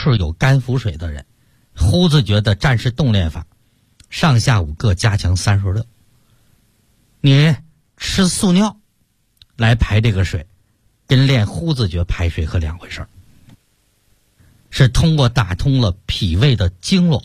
是有肝腹水的人，呼子诀的战士动练法，上下午各加强36。你吃素尿来排这个水，跟练呼子诀排水可两回事，是通过打通了脾胃的经络，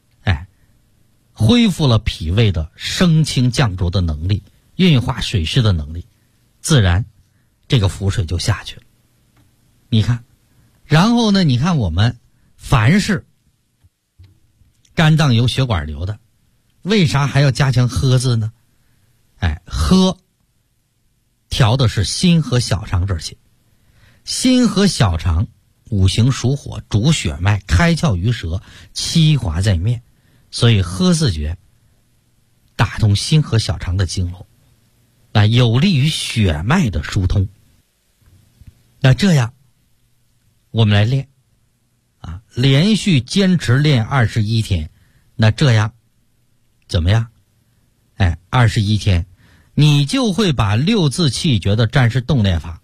恢复了脾胃的升清降浊的能力，运化水湿的能力，自然这个腹水就下去了。你看，然后呢，你看我们凡是肝脏有血管瘤的，为啥还要加强喝字呢？喝调的是心和小肠这些，心和小肠五行属火，主血脉，开窍于舌，七华在面，所以喝字诀打通心和小肠的经络，有利于血脉的疏通。那这样我们来练连续坚持练21天，那这样怎么样？21天你就会把六字气诀的战士动练法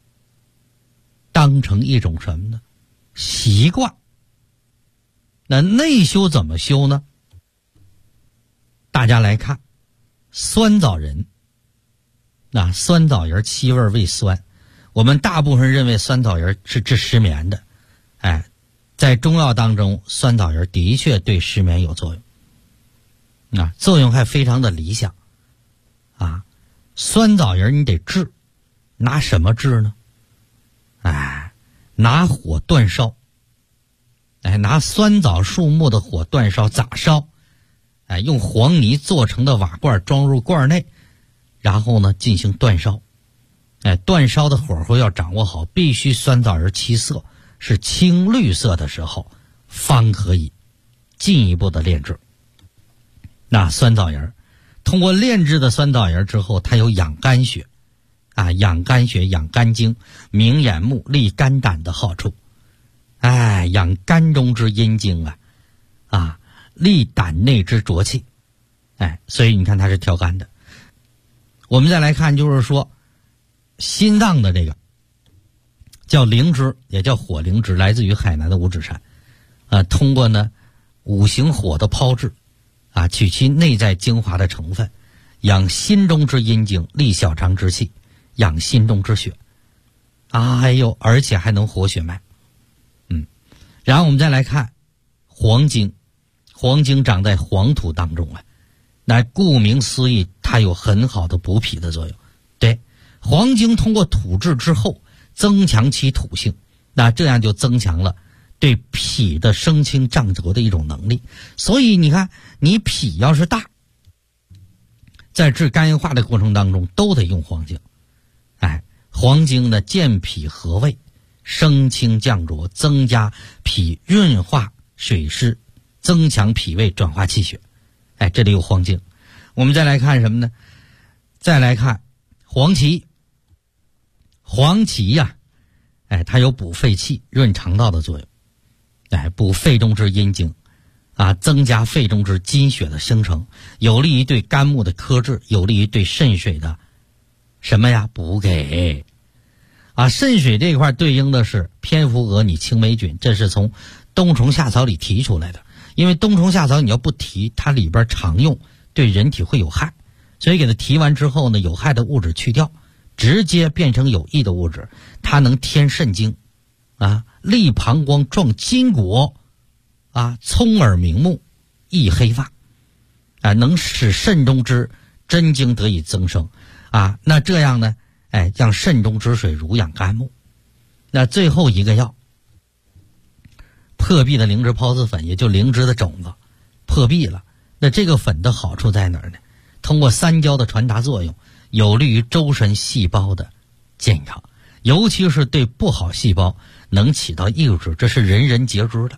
当成一种什么呢？习惯。那内修怎么修呢？大家来看酸枣仁，酸枣仁七味味酸，我们大部分人认为酸枣仁是治失眠的，在中药当中酸枣仁的确对失眠有作用，作用还非常的理想酸枣仁你得治，拿什么治呢？拿火煅烧，拿酸枣树木的火煅烧，咋烧？用黄泥做成的瓦罐装入罐内，然后呢进行煅烧。煅烧的火候要掌握好，必须酸枣仁七色是青绿色的时候，方可以进一步的炼制。那酸枣仁通过炼制的酸枣仁之后，它有养肝血养肝血、养肝经、明眼目、利肝胆的好处。养肝中之阴经利胆内之浊气。所以你看它是调肝的。我们再来看，就是说心脏的这个叫灵芝，也叫火灵芝，来自于海南的五指山。通过呢五行火的抛制取其内在精华的成分，养心中之阴经，利小肠之气，养心中之血。而且还能活血脉。然后我们再来看黄精，黄精长在黄土当中那顾名思义，它有很好的补脾的作用。对，黄精通过土制之后，增强其土性，那这样就增强了对脾的升清降浊的一种能力。所以你看，你脾要是大，在治肝硬化的过程当中都得用黄精。黄精呢健脾和胃，升清降浊，增加脾润化水湿，增强脾胃转化气血。这里有黄精。我们再来看什么呢？再来看黄芪。黄芪它有补肺气、润肠道的作用。补肺中之阴经增加肺中之津血的生成，有利于对肝木的克制，有利于对肾水的什么补给。肾水这块对应的是蝙蝠蛾拟青霉菌，这是从冬虫夏草里提出来的。因为冬虫夏草你要不提，它里边常用，对人体会有害，所以给它提完之后呢，有害的物质去掉，直接变成有益的物质。它能添肾精利膀胱，壮筋骨聪耳明目，益黑发能使肾中之真精得以增生那这样呢让肾中之水濡养肝木。那最后一个药破壁的灵芝孢子粉，也就灵芝的种子破壁了。那这个粉的好处在哪儿呢？通过三焦的传达作用，有利于周身细胞的健康，尤其是对不好细胞能起到抑制，这是人人皆知的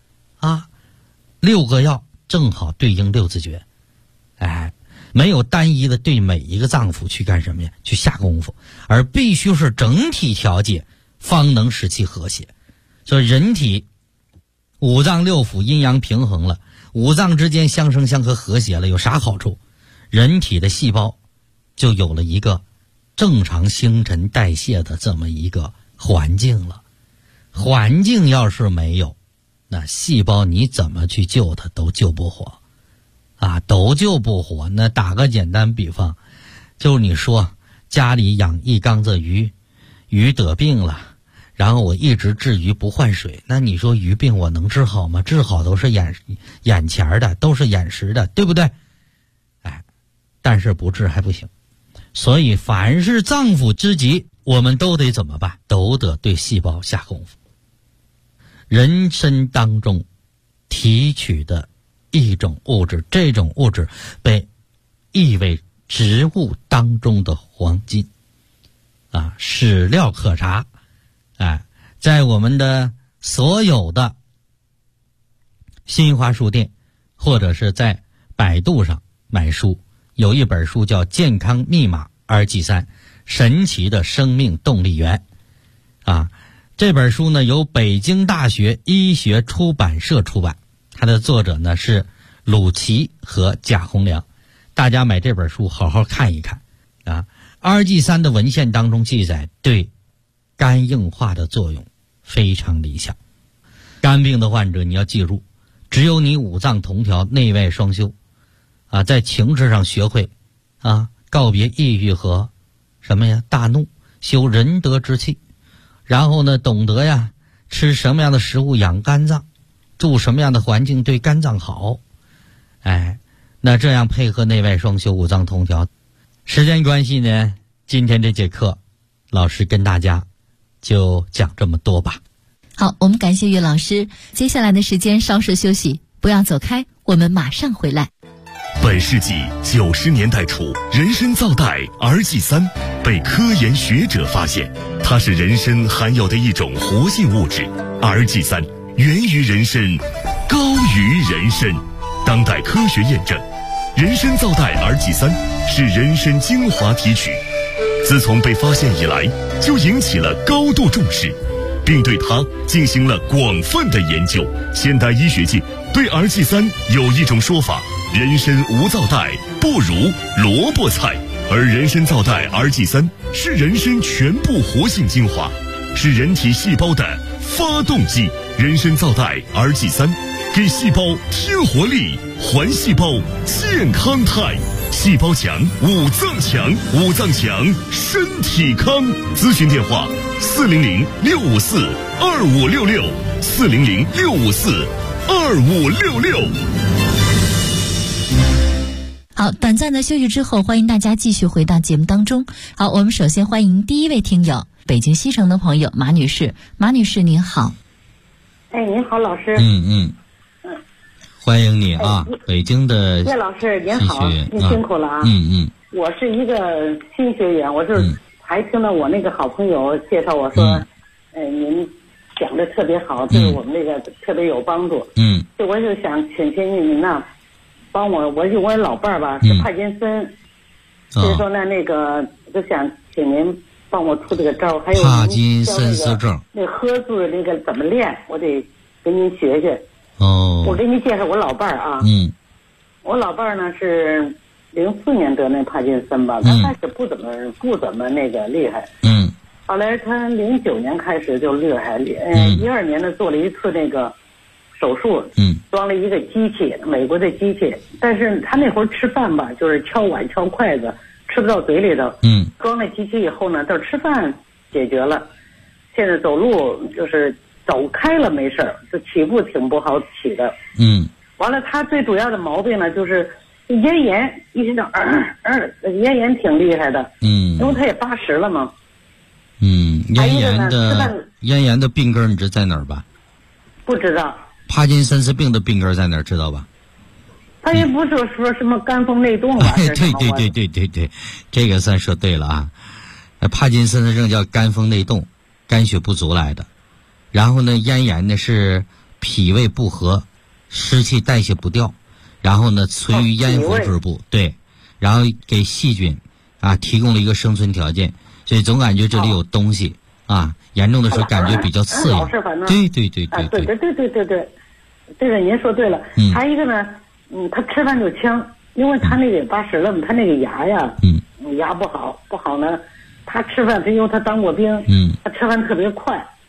6个药正好对应六字诀。没有单一的对每一个脏腑去干什么呀？去下功夫，而必须是整体调节，方能使其和谐。所以人体五脏六腑阴阳平衡了，五脏之间相生相克和谐了，有啥好处？人体的细胞就有了一个正常新陈代谢的这么一个环境了。环境要是没有， 那细胞你怎么去救它都救不活啊，都救不活。那打个简单比方，就是你说家里养一缸子鱼，鱼得病了，然后我一直治鱼不换水，那你说鱼病我能治好吗？治好都是眼前的，都是眼识的，对不对？哎，但是不治还不行。所以凡是脏腑之疾，我们都得怎么办？都得对细胞下功夫。人参当中提取的一种物质，这种物质被誉为植物当中的黄金啊，史料可查。哎，在我们的所有的新华书店或者是在百度上买书，有一本书叫《健康密码2G3神奇的生命动力源》啊，这本书呢由北京大学医学出版社出版，它的作者呢是鲁奇和贾洪良。大家买这本书好好看一看啊。2G3的文献当中记载，对肝硬化的作用非常理想。肝病的患者你要记住，只有你五脏同调，内外双修啊，在情志上学会啊，告别抑郁和什么呀大怒，修仁德之气，然后呢懂得呀吃什么样的食物养肝脏，住什么样的环境对肝脏好。哎，那这样配合内外双修，五脏同调。时间关系呢，今天这节课老师跟大家就讲这么多吧。 好，我们感谢岳老师，接下来的时间稍事休息，不要走开，我们马上回来。 本世纪90年代初，人参皂苷 2G3 被科研学者发现，它是人参含有的一种活性物质。2G3 源于人参，高于人参。当代科学验证，人参皂苷 2G3 是人参精华提取，自从被发现以来，就引起了高度重视，并对它进行了广泛的研究。现代医学界对 2G3 有一种说法：人参无皂苷不如萝卜菜，而人参皂苷 2G3 是人参全部活性精华，是人体细胞的发动机。人参皂苷 2G3 给细胞添活力，还细胞健康态。细胞强，五脏强，五脏强，身体康。咨询电话：400-654-2566，400-654-2566。 好，短暂的休息之后，欢迎大家继续回到节目当中。好，我们首先欢迎第一位听友，北京西城的朋友马女士。马女士您好。 哎，您好，老师。 欢迎你啊，北京的叶老师您好，您辛苦了啊。我是一个新学员，我是还听到我那个好朋友介绍我说，您讲的特别好，对我们那个特别有帮助。就我就想请您呐，帮我我老伴儿吧是帕金森，所以说呢那个就想请您帮我出这个招，还有帕金森氏症那喝字那个怎么练，我得跟您学学。我给你介绍我老伴儿啊。我老伴儿呢是04年得那帕金森吧，他开始不怎么那个厉害。后来他09年开始就厉害，12年呢做了一次那个手术，装了一个机器，美国的机器，但是他那会儿吃饭吧，就是敲碗敲筷子，吃不到嘴里头。装了机器以后呢，到吃饭解决了，现在走路就是走开了没事儿，就起步挺不好起的。完了他最主要的毛病呢就是咽炎，一直到咽炎挺厉害的。因为他也80了嘛。 咽炎的病根你知在哪儿吧？ 不知道。 帕金森氏病的病根在哪儿知道吧？ 他也不是说什么肝风内动吧？ 对，这个算说对了啊。帕金森氏症叫肝风内动，肝血不足来的。然后呢，咽炎呢是脾胃不和，湿气代谢不掉，然后呢存于咽喉之部，对，然后给细菌啊提供了一个生存条件，所以总感觉这里有东西啊，严重的时候感觉比较刺痒。对， 这个您说对了。还一个呢，他吃饭就呛，因为他那个80了嘛，他那个牙呀，牙不好呢，他吃饭因为他当过兵，他吃饭特别快。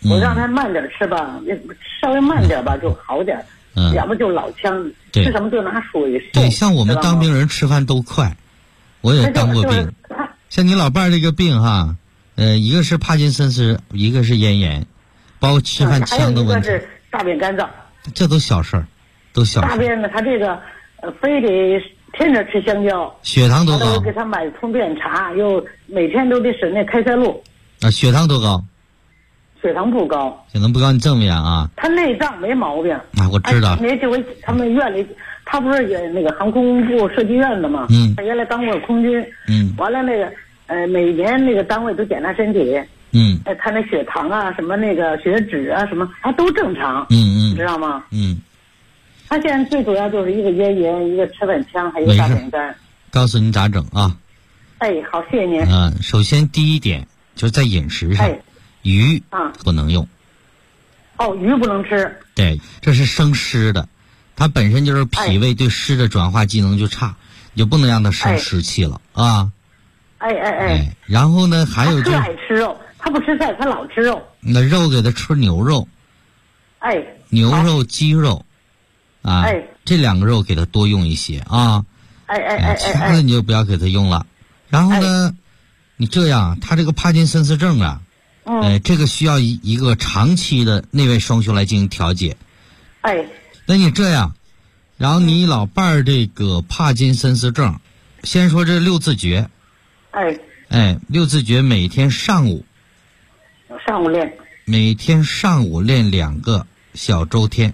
我让他慢点吃吧，稍微慢点吧就好点，要不就老呛，吃什么就拿水漱。 对，像我们当兵人吃饭都快，我也当过兵。像你老伴儿这个病哈，一个是帕金森氏，一个是咽炎，包括吃饭呛的问题。 还有一个是大便干燥， 这都小事儿，都小事。 大便呢，他这个非得天天吃香蕉， 血糖多高？ 我给他买通便茶，又每天都得使那开塞露。 血糖多高？ 血糖不高。 血糖不高，你正面啊？ 他内脏没毛病。 我知道。 那这回他们院里，他不是也那个航空部设计院的吗？他原来当过空军。完了那个每年那个单位都检查身体。他那血糖啊，什么那个血脂啊，什么他都正常。你知道吗？他现在最主要就是一个咽炎，一个吃饭呛，还有大便干。 告诉您咋整啊？ 好，谢谢您。 首先第一点就是在饮食上，鱼不能用。 鱼不能吃。 对，这是生湿的，它本身就是脾胃对湿的转化机能就差，你就不能让它生湿气了啊。然后呢，还有他爱吃肉，他不吃菜，他老吃肉。 那肉给他吃牛肉。牛肉、鸡肉。这两个肉给他多用一些啊。其他的你就不要给他用了。然后呢，你这样，他这个帕金森氏症啊，这个需要一个长期的内外双修来进行调节。那你这样，然后你老伴儿这个帕金森氏症，先说这6字诀。6字诀每天上午练。 每天上午练2个小周天。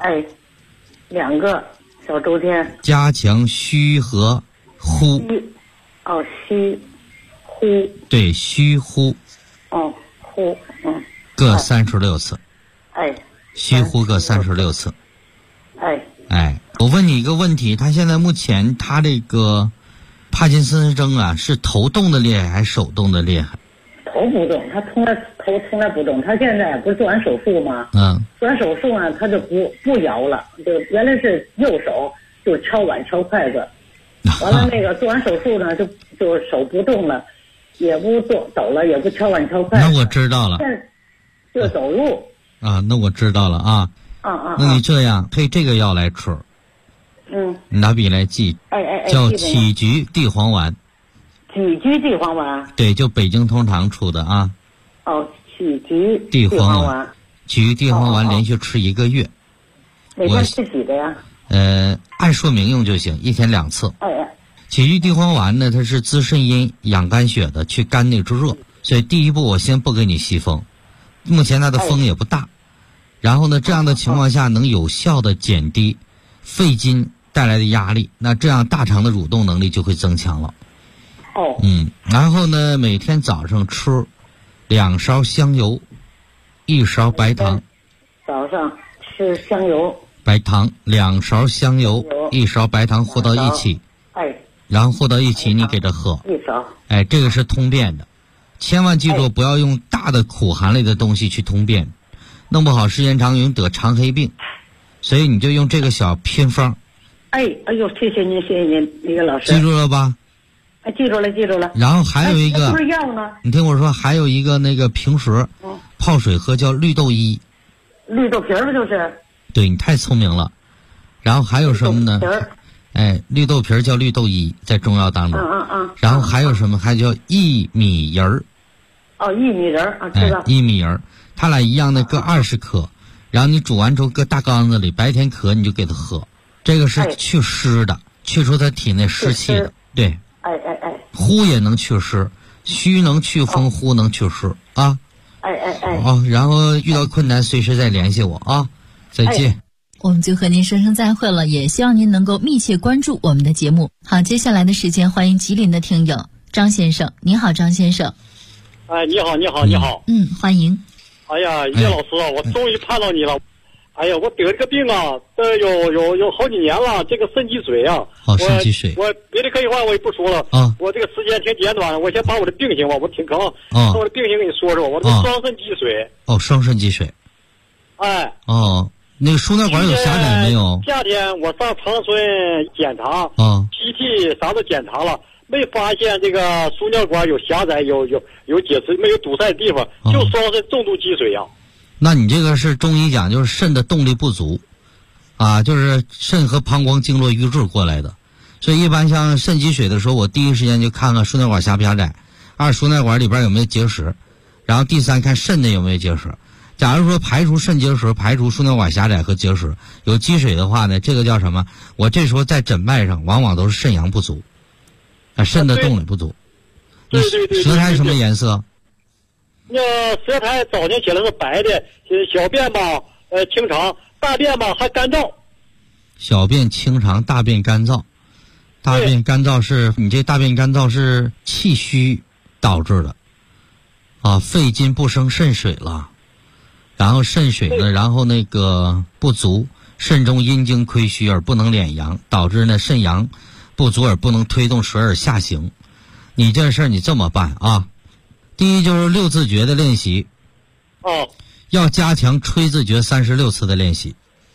2个小周天。 加强虚和呼。 虚呼。 对，虚呼。 呼。 各36次。虚呼各36次。我问你一个问题，他现在目前他这个帕金森氏症啊，是头动的厉害还是手动的厉害？ 头不动，他头从来不动。他现在不是做完手术吗？做完手术呢，他就不摇了，就原来是右手就敲碗敲筷子，完了那个做完手术呢，就手不动了，也不走了，也不敲碗敲筷子。 那我知道了。 就走路。 那我知道了啊。那你这样配这个药来吃。你拿笔来记。叫杞菊地黄丸。 杞菊地黄丸。 对，就北京通常出的啊。 杞菊地黄丸。 杞菊地黄丸连续吃1个月。 每天吃几个呀？ 按说明用就行，1天2次。杞菊地黄丸呢，它是滋肾阴、养肝血的，去肝内之热。所以第一步我先不给你吸风，目前它的风也不大。然后呢，这样的情况下能有效的减低肺经带来的压力，那这样大肠的蠕动能力就会增强了。然后呢，每天早上吃2勺香油，1勺白糖。 早上吃香油。 白糖2勺香油，1勺白糖和到一起。然后和到一起，你给它喝。 1勺。 这个是通便的，千万记住不要用大的苦寒类的东西去通便，弄不好时间长容易得肠黑病，所以你就用这个小偏方。 谢谢您，李老师。 记住了吧？ 记住了。 然后还有一个， 不是药呢？ 你听我说，还有一个那个平时泡水喝叫绿豆衣。 绿豆皮儿就是。 对，你太聪明了。然后还有什么呢？绿豆皮儿叫绿豆衣，在中药当中。然后还有什么？还叫薏米仁儿。 薏米仁儿知道。 薏米仁儿，它俩一样的各20克，然后你煮完之后搁大缸子里，白天渴你就给它喝。这个是去湿的，去除它体内湿气的。对。呼也能祛湿，虚能祛风，呼能祛湿啊。然后遇到困难随时再联系我啊。再见。 我们就和您说声再会了，也希望您能够密切关注我们的节目。好，接下来的时间欢迎吉林的听友张先生。你好，张先生。 你好。 欢迎。 叶老师，我终于盼到你了。我得这个病啊，有好几年了，这个肾积水啊。 肾积水。 我别的可以话我也不说了。我这个时间挺简短，我先把我的病情吧，我挺可能把我的病情给你说说。我这双肾积水。 双肾积水。那个输尿管有狭窄没有？ 夏天我上长春检查，PT 啥都检查了，没发现这个输尿管有狭窄，有结石，没有堵塞的地方，就双肾重度积水呀。 那你这个是中医讲就是肾的动力不足啊，就是肾和膀胱经络瘀滞过来的。所以一般像肾积水的时候，我第一时间就看看输尿管狭不狭窄，二输尿管里边有没有结石，然后第三看肾内有没有结石。假如说排除肾结石，排除输尿管狭窄和结石，有积水的话呢，这个叫什么？我这时候在诊脉上往往都是肾阳不足啊，肾的动力不足。 对， 舌苔什么颜色？ 那舌苔早年起来是白的，小便吧清长，大便吧还干燥。 小便清长，大便干燥。大便干燥是你这大便干燥是气虚导致的啊，肺津不生肾水了，然后肾水呢，然后那个不足，肾中阴经亏虚而不能敛阳，导致呢肾阳不足而不能推动水而下行。你这事儿你这么办啊，第一就是六字诀的练习，要加强吹字诀36次的练习。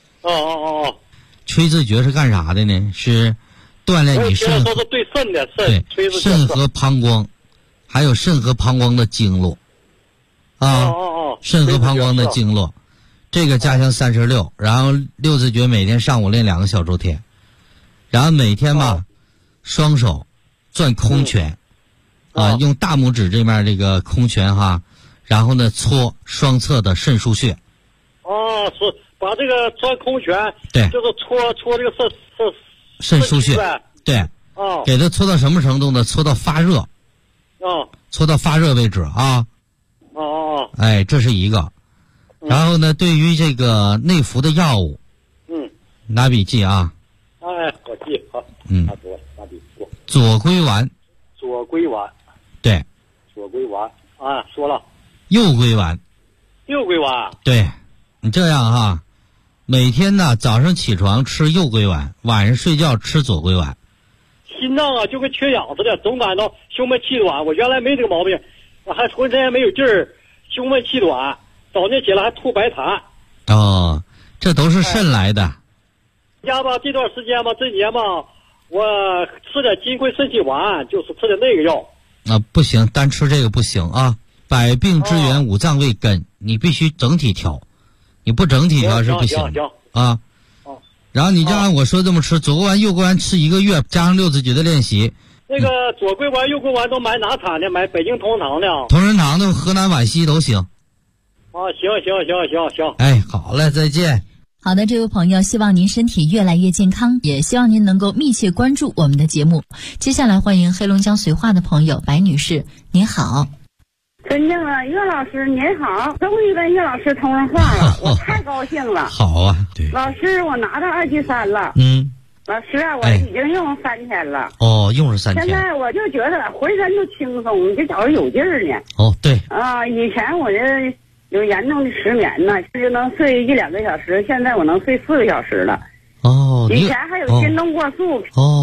吹字诀是干啥的呢？是锻炼你肾， 都是对肾的对肾和膀胱，还有肾和膀胱的经络啊，肾和膀胱的经络，这个加强36，然后六字诀每天上午练2个小周天，然后每天吧，双手攥空拳啊，用大拇指这面这个空拳哈，然后呢搓双侧的肾腧穴。 说把这个攥空拳， 对， 就是搓这个肾腧穴，对，给它搓到什么程度呢？搓到发热，搓到发热为止啊。哎，这是一个。然后呢，对于这个内服的药物，拿笔记啊。 我记好。拿笔。 左归丸。 左归丸。 对。 左归丸啊，说了。 右归丸。 右归丸。 对，你这样哈。每天呢，早上起床吃右归丸，晚上睡觉吃左归丸。 心脏啊，就跟缺氧似的，总感到胸闷气短。我原来没这个毛病，我还浑身没有劲儿，胸闷气短，早上起来还吐白痰。 这都是肾来的。 家吧，这段时间吧，这年吧，我吃点金匮肾气丸，就是吃的那个药。 不行，单吃这个不行啊！百病之源，五脏为根，你必须整体调。你不整体调是不行啊。然后你就按我说这么吃，左归丸、右归丸吃1个月，加上六字诀的练习。 那个左归丸、右归丸都买哪产的？买北京同仁堂的。 同仁堂的、河南皖西都行。 行。 哎，好嘞，再见。 好的，这位朋友，希望您身体越来越健康，也希望您能够密切关注我们的节目。接下来欢迎黑龙江绥化的朋友白女士，您好。 尊敬的岳老师您好，终于跟岳老师通上话了，我太高兴了。 好啊，对。 老师，我拿到2级3了。老师啊，我已经用3天了。 用了3天。 现在我就觉得浑身都轻松，就觉着有劲儿呢。 对。 以前我这有严重的失眠呢，就能睡1-2个小时，现在我能睡4个小时了。以前还有心动过速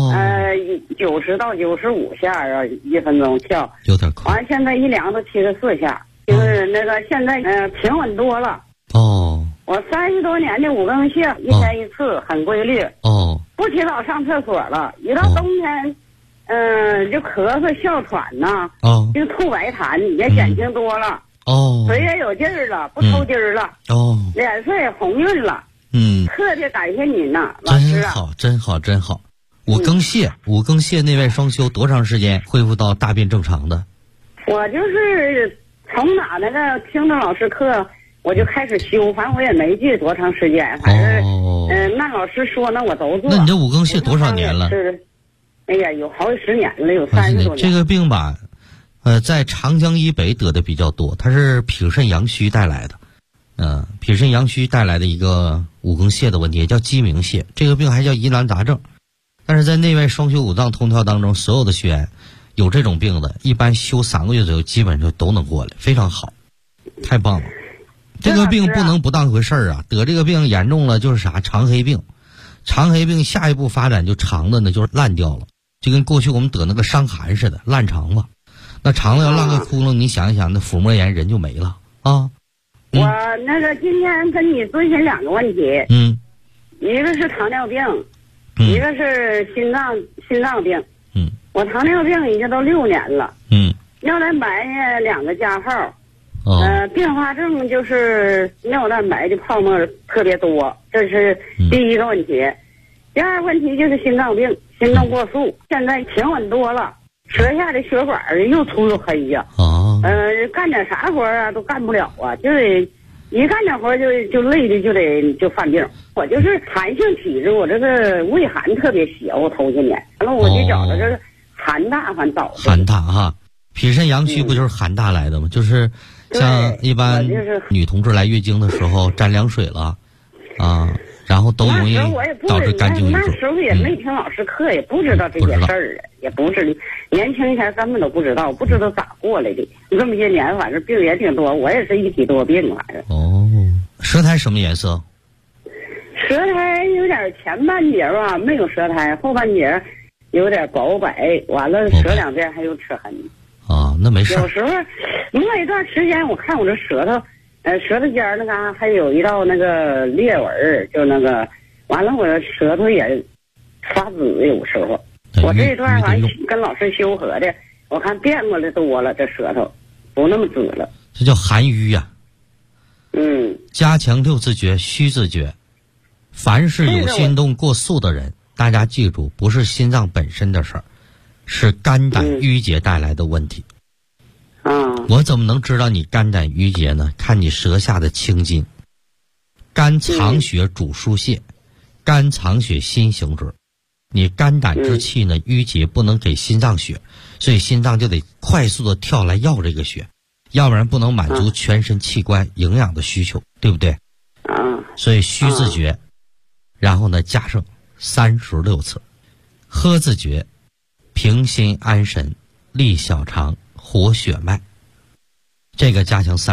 ，90到95下啊，1分钟跳， 有点快。 完现在一量都74下，就是那个现在平稳多了。我30多年的五更泻，1天1次，很规律。不提早上厕所了，一到冬天，就咳嗽、哮喘呐，就吐白痰，也减轻多了。腿也有劲儿了，不抽筋儿了。脸色也红润了。特别感谢您呐，老师啊！ 真好。五更泻内外双修多长时间恢复到大便正常的？ 我就是从哪那个听着老师课，我就开始修，反正我也没记多长时间，反正那老师说呢，我都做。 那你这五更泻多少年了？ 哎呀，有好几10年了，有30多年。 这个病吧，在长江以北得的比较多，它是脾肾阳虚带来的。脾肾阳虚带来的一个五更泻的问题，也叫鸡鸣泻。这个病还叫疑难杂症，但是在内外双修五脏通调当中，所有的学员有这种病的，一般修3个月左右，基本上都能过来，非常好，太棒了。这个病不能不当回事儿啊！得这个病严重了就是啥？肠黑病。肠黑病下一步发展就肠子呢就是烂掉了，就跟过去我们得那个伤寒似的，烂肠子。那肠子要烂个窟窿，你想一想，那腹膜炎人就没了啊。 我那个今天跟你咨询2个问题。一个是糖尿病，一个是心脏病。我糖尿病已经都6年了。要来买2个加号， 并发症就是尿蛋白的泡沫特别多，这是第一个问题。第二个问题就是心脏病，心动过速，现在平稳多了，舌下的血管又粗又黑呀。干点啥活啊都干不了啊，就得一干点活就累的就犯病。我就是寒性体质，我这个胃寒特别小，头些年完了我就觉得这个寒大还早。 寒大哈，脾肾阳虚不就是寒大来的吗？就是像一般女同志来月经的时候沾凉水了啊，然后都容易导致肝经淤阻。 那时候也没听老师课，也不知道这些事儿啊，也不是年轻前根本都不知道，不知道咋过来的。这么些年反正病也挺多，我也是一体多病反正。 舌苔什么颜色？ 舌苔有点前半截吧没有舌苔，后半截有点薄白，完了舌两边还有齿痕。 那没事。 有时候摸一段时间，我看我这舌头，舌头尖那嘎还有一道那个裂纹，就那个，完了我舌头也发紫，有时候。我这一段完跟老师修合的，我看变过来多了，这舌头不那么紫了。 这叫寒瘀呀。加强六字诀、虚字诀。凡是有心动过速的人，大家记住，不是心脏本身的事儿，是肝胆郁结带来的问题。我怎么能知道你肝胆郁结呢？看你舌下的青筋。肝藏血主疏泄，肝藏血心行之。你肝胆之气呢郁结，不能给心脏血，所以心脏就得快速的跳来要这个血，要不然不能满足全身器官营养的需求，对不对？所以虚字诀，然后呢加上36次。喝字诀，平心安神，利小肠，活血脉。这个加强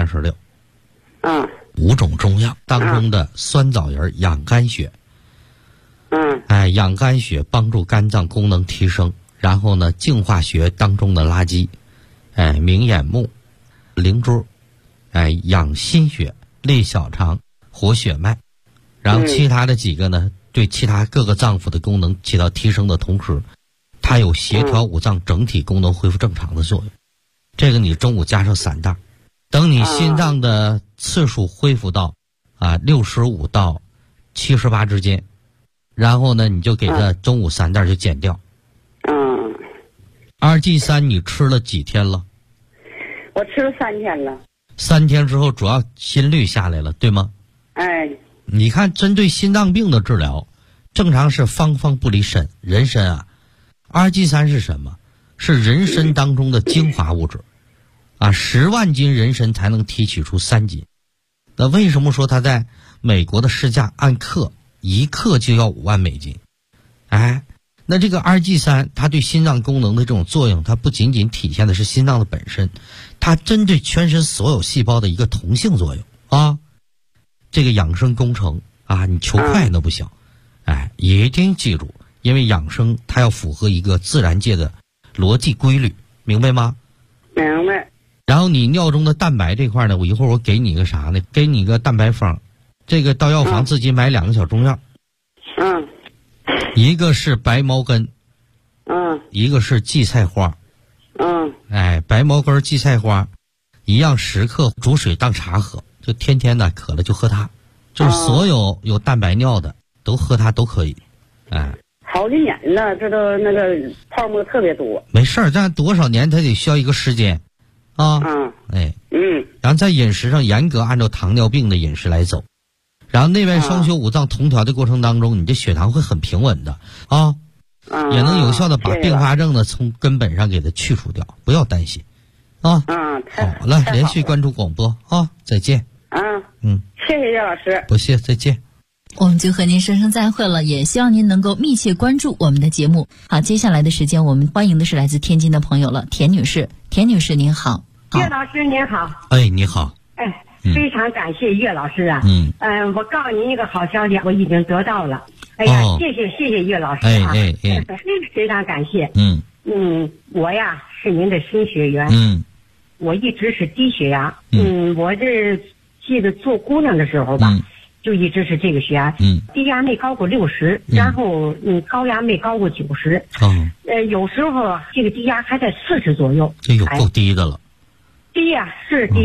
36。5种中药当中的酸枣仁养肝血。养肝血帮助肝脏功能提升，然后呢净化血当中的垃圾。明眼目、灵珠，养心血，利小肠，活血脉。然后其他的几个呢，对其他各个脏腑的功能起到提升的同时，它有协调五脏整体功能恢复正常的作用。这个你中午加上3袋，等你心脏的次数恢复到65到78之间，然后呢你就给它中午3袋就减掉。2G3你吃了几天了？ 我吃了3天了。 3天之后主要心率下来了，对吗？你看针对心脏病的治疗，正常是方方不离参，人参2G3是什么？是人参当中的精华物质10万斤人参才能提取出3斤。那为什么说它在美国的市价按克1克就要5万美金？那这个2G3它对心脏功能的这种作用，它不仅仅体现的是心脏的本身，它针对全身所有细胞的一个同性作用这个养生工程你求快那不行，一定记住，因为养生它要符合一个自然界的逻辑规律，明白吗？ 明白。 然后你尿中的蛋白这块呢，我一会儿我给你个啥呢？给你个蛋白方，这个到药房自己买2个小中药。一个是白茅根，一个是荠菜花。白茅根、荠菜花一样10克，煮水当茶喝，就天天的渴了就喝它，就是所有蛋白尿的都喝它都可以。 好几年了，这都那个泡沫特别多。 没事儿，但多少年它得需要一个时间然后在饮食上严格按照糖尿病的饮食来走，然后内外双修五脏同调的过程当中，你这血糖会很平稳的也能有效的把并发症呢从根本上给它去除掉，不要担心好了，连续关注广播再见。 谢谢叶老师。 不谢，再见。 我们就和您说声再会了，也希望您能够密切关注我们的节目。好，接下来的时间我们欢迎的是来自天津的朋友了，田女士。田女士您好。 岳老师您好。 你好。 非常感谢岳老师我告诉您一个好消息，我已经得到了。谢谢岳老师非常感谢。我呀是您的新学员。我一直是低血压。我这记得做姑娘的时候吧，就一直是这个血压。低压没高过60，然后高压没高过90。有时候这个低压还在40左右。 这有够低的了。 低呀，是低呀。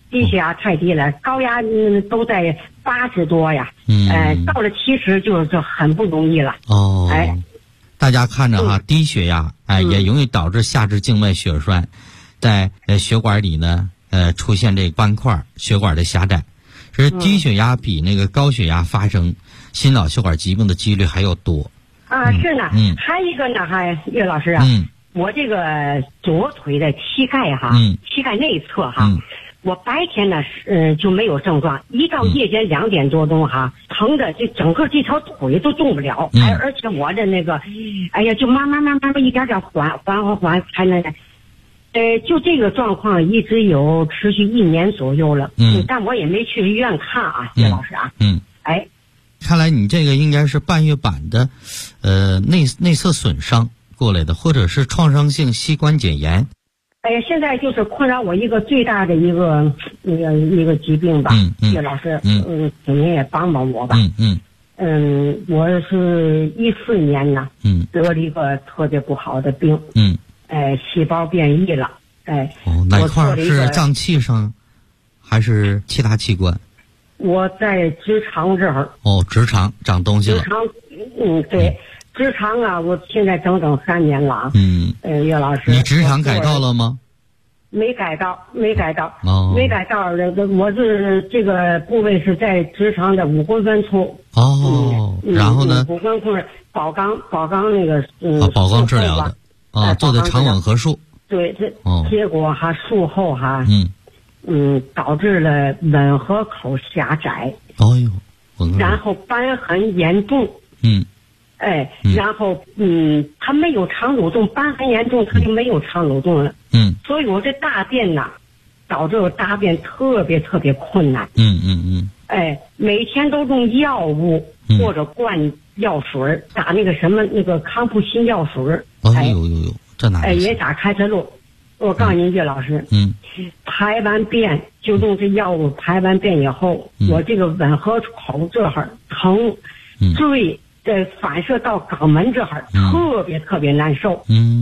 低血压太低了，高压都在80多呀。到了70就很不容易了。 哦，大家看着哈，低血压也容易导致下肢静脉血栓，在血管里呢出现这斑块，血管的狭窄。是低血压比那个高血压发生心脑血管疾病的几率还要多。 是呢。还一个呢，岳老师啊，我这个左腿的膝盖膝盖内侧我白天呢就没有症状，一到夜间2点多钟疼的就整个这条腿都动不了，而且我的那个，哎呀，就慢慢一点点缓才能。就这个状况一直有持续1年左右了。但我也没去医院看岳老师啊。 看来你这个应该是半月板的内侧损伤过来的，或者是创伤性膝关节炎。 现在就是困扰我一个最大的一个疾病吧。岳老师，请您也帮帮我吧。我是14年呢，得了一个特别不好的病。细胞变异了。 哪块是脏器上，还是其他器官？ 我在直肠这儿。 直肠长东西了。 直肠，对，直肠啊，我现在整3年了。岳老师， 你直肠改道了吗？ 没改道。没改道。我是这个部位是在直肠的5公分处。 然后呢 ？5公分宝钢那个宝钢治疗的。做的肠吻合术。 对，结果术后导致了吻合口狭窄。然后瘢痕严重。然后它没有肠蠕动，瘢痕严重，它就没有肠蠕动了。所以我这大便呐，导致我大便特别困难。每天都用药物或者灌药水，打那个康复新药水。 这哪也打开塞露。我告诉您，岳老师，排完便就用这药物，排完便以后，我这个吻合口这儿疼，坠反射到肛门这儿，特别难受。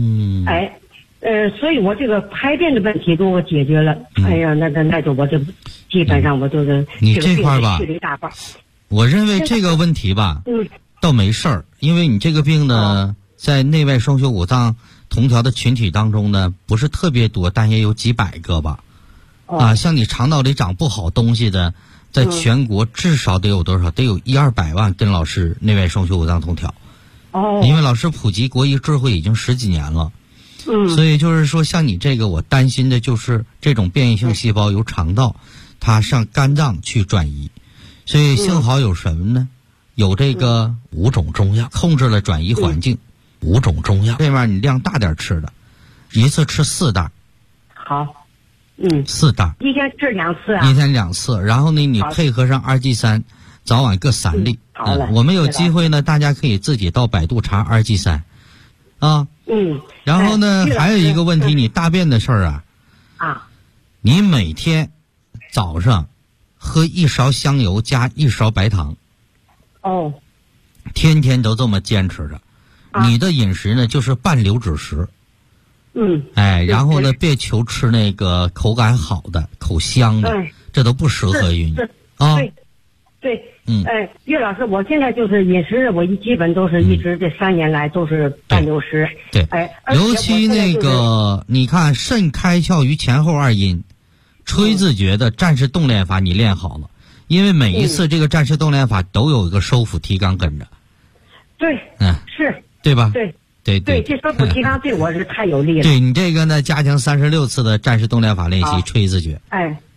所以我这个排便的问题都我解决了。那就我就基本上我就是你这块吧， 去了一大半。 我认为这个问题吧，倒没事儿，因为你这个病呢，在内外双修五脏同调的群体当中呢，不是特别多，但也有几百个吧。像你肠道里长不好东西的，在全国至少得有多少？得有100-200万跟老师内外双修五脏同调。因为老师普及国医智慧已经10几年了。所以就是说，像你这个，我担心的就是这种变异性细胞由肠道它上肝脏去转移。所以幸好有什么呢？有这个5种中药控制了转移环境。5种中药，这面你量大点吃的，一次吃4袋。 好 ，4袋， 一天吃2次一天2次。然后呢，你配合上2G3，早晚各3粒。我们有机会呢，大家可以自己到百度查2G3。然后呢，还有一个问题，你大便的事儿你每天早上喝1勺香油加1勺白糖。天天都这么坚持着。你的饮食呢，就是半流质食。然后呢，别求吃那个口感好的、口香的，这都不适合于你。 对。岳老师，我现在就是饮食，我基本都是一直这3年来都是半流食。 对。尤其那个，你看肾开窍于前后2阴，吹自觉的战士动练法你练好了，因为每一次这个战士动练法都有一个收腹提肛跟着。 对。是。 对吧？ 对，这收腹提肛对我是太有利了。 对你这个呢，加强36次的战士动练法练习，吹自觉。